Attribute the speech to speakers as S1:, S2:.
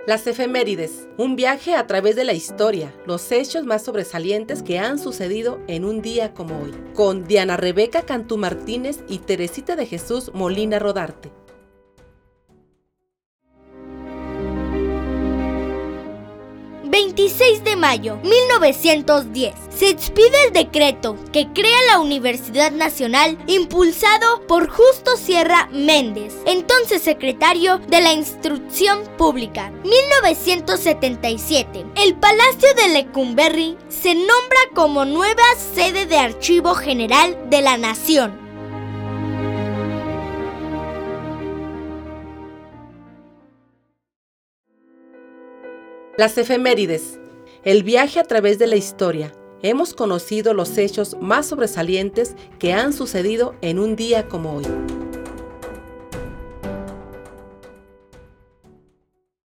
S1: Las efemérides, un viaje a través de la historia, los hechos más sobresalientes que han sucedido en un día como hoy, con Diana Rebeca Cantú Martínez y Teresita de Jesús Molina Rodarte.
S2: 26 de mayo 1910. Se expide el decreto que crea la Universidad Nacional, impulsado por Justo Sierra Méndez, entonces secretario de la Instrucción Pública. 1977. El Palacio de Lecumberri se nombra como nueva sede de Archivo General de la Nación.
S1: Las efemérides, el viaje a través de la historia. Hemos conocido los hechos más sobresalientes que han sucedido en un día como hoy.